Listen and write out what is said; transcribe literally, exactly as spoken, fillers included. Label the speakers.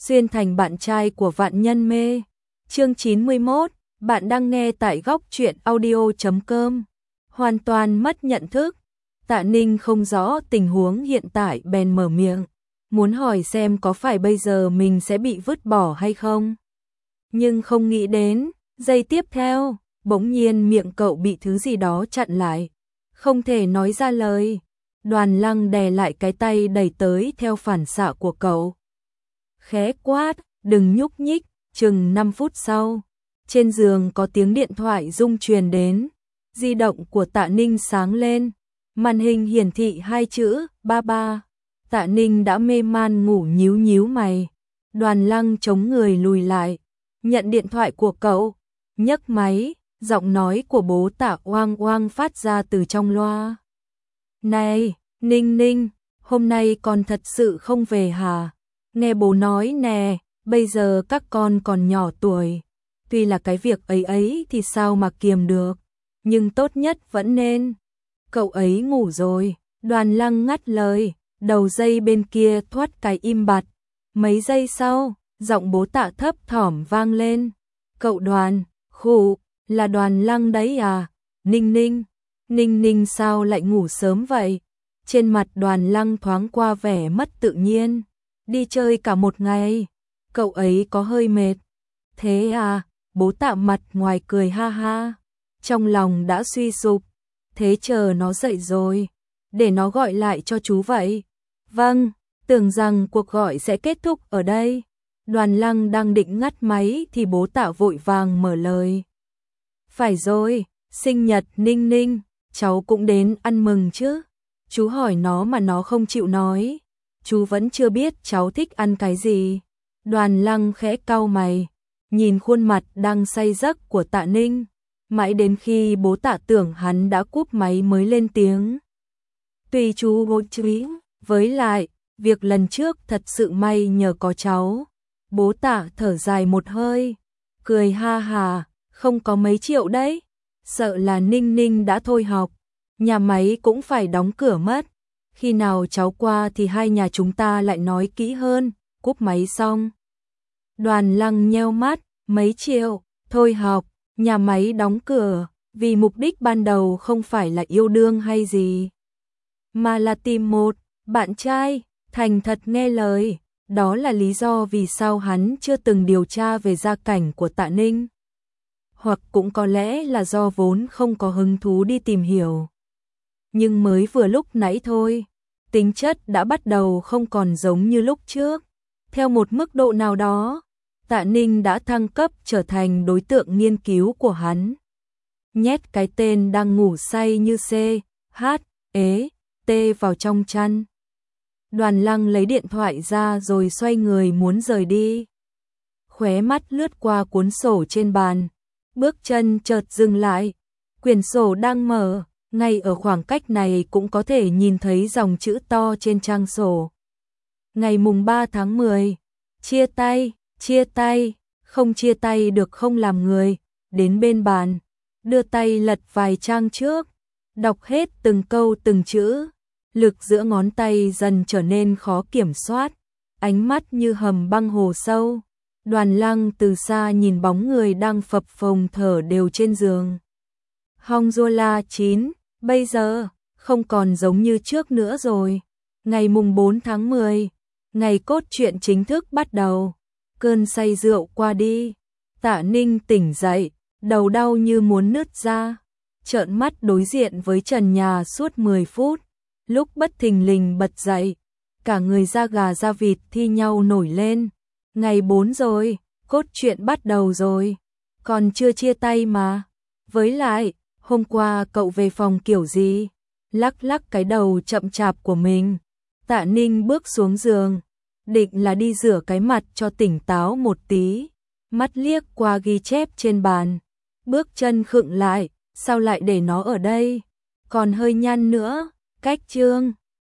Speaker 1: xuyên thành bạn trai của vạn nhân mê. Chương chín mươi mốt, bạn đang nghe tại góc truyện audio chấm com. Hoàn toàn mất nhận thức. Tạ Ninh không rõ tình huống hiện tại bèn mở miệng, muốn hỏi xem có phải bây giờ mình sẽ bị vứt bỏ hay không. Nhưng không nghĩ đến, giây tiếp theo, bỗng nhiên miệng cậu bị thứ gì đó chặn lại, không thể nói ra lời. Đoàn Lăng đè lại cái tay đẩy tới theo phản xạ của cậu. Khẽ quát, đừng nhúc nhích. Chừng năm phút sau, trên giường có tiếng điện thoại rung truyền đến. Di động của Tạ Ninh sáng lên, màn hình hiển thị hai chữ ba ba. Tạ Ninh đã mê man ngủ nhíu nhíu mày. Đoàn Lăng chống người lùi lại, nhận điện thoại của cậu, nhấc máy, giọng nói của bố Tạ oang oang phát ra từ trong loa. Này, Ninh Ninh, hôm nay con thật sự không về hả? Nghe bố nói nè, bây giờ các con còn nhỏ tuổi. Tuy là cái việc ấy ấy thì sao mà kiềm được, nhưng tốt nhất vẫn nên. Cậu ấy ngủ rồi. Đoàn Lăng ngắt lời, đầu dây bên kia thoát cái im bặt. Mấy giây sau, giọng bố Tạ thấp thỏm vang lên. Cậu Đoàn, khụ, là Đoàn Lăng đấy à? Ninh Ninh, Ninh Ninh sao lại ngủ sớm vậy? Trên mặt Đoàn Lăng thoáng qua vẻ mất tự nhiên. Đi chơi cả một ngày, cậu ấy có hơi mệt. Thế à? Bố Tạ mặt ngoài cười ha ha, trong lòng đã suy sụp. Thế chờ nó dậy rồi, để nó gọi lại cho chú vậy. Vâng, tưởng rằng cuộc gọi sẽ kết thúc ở đây. Đoàn Lăng đang định ngắt máy thì bố Tạ vội vàng mở lời. Phải rồi, sinh nhật Ninh Ninh, cháu cũng đến ăn mừng chứ. Chú hỏi nó mà nó không chịu nói. Chú vẫn chưa biết cháu thích ăn cái gì. Đoàn Lăng khẽ cau mày, nhìn khuôn mặt đang say giấc của Tạ Ninh, mãi đến khi bố Tạ tưởng hắn đã cúp máy mới lên tiếng. Tùy chú bố trí, với lại, việc lần trước thật sự may nhờ có cháu. Bố Tạ thở dài một hơi, cười ha hà, không có mấy triệu đấy. Sợ là Ninh Ninh đã thôi học, nhà máy cũng phải đóng cửa mất. Khi nào cháu qua thì hai nhà chúng ta lại nói kỹ hơn. Cúp máy xong, Đoàn Lăng nheo mắt, mấy triệu, thôi học, nhà máy đóng cửa, vì mục đích ban đầu không phải là yêu đương hay gì, mà là tìm một bạn trai, thành thật nghe lời. Đó là lý do vì sao hắn chưa từng điều tra về gia cảnh của Tạ Ninh. Hoặc cũng có lẽ là do vốn không có hứng thú đi tìm hiểu. Nhưng mới vừa lúc nãy thôi, tính chất đã bắt đầu không còn giống như lúc trước. Theo một mức độ nào đó, Tạ Ninh đã thăng cấp trở thành đối tượng nghiên cứu của hắn. Nhét cái tên đang ngủ say như C, H, ế, T vào trong chăn. Đoàn Lăng lấy điện thoại ra rồi xoay người muốn rời đi. Khóe mắt lướt qua cuốn sổ trên bàn, bước chân chợt dừng lại. Quyển sổ đang mở, ngay ở khoảng cách này cũng có thể nhìn thấy dòng chữ to trên trang sổ. Ngày mùng ba tháng mười, chia tay, chia tay, không chia tay được không làm người. Đến bên bàn, đưa tay lật vài trang trước, đọc hết từng câu từng chữ. Lực giữa ngón tay dần trở nên khó kiểm soát, ánh mắt như hầm băng hồ sâu. Đoàn Lăng từ xa nhìn bóng người đang phập phồng thở đều trên giường. Hongjola chín, bây giờ, không còn giống như trước nữa rồi. Ngày mùng bốn tháng mười, ngày cốt truyện chính thức bắt đầu. Cơn say rượu qua đi, Tạ Ninh tỉnh dậy, đầu đau như muốn nứt ra. Trợn mắt đối diện với trần nhà suốt mười phút. Lúc bất thình lình bật dậy, cả người da gà da vịt thi nhau nổi lên. Ngày bốn rồi, cốt truyện bắt đầu rồi, còn chưa chia tay mà. Với lại, hôm qua cậu về phòng kiểu gì? Lắc lắc cái đầu chậm chạp của mình, Tạ Ninh bước xuống giường, định là đi rửa cái mặt cho tỉnh táo một tí. Mắt liếc qua ghi chép trên bàn, bước chân khựng lại, sao lại để nó ở đây? Còn hơi nhăn nữa. Cách chương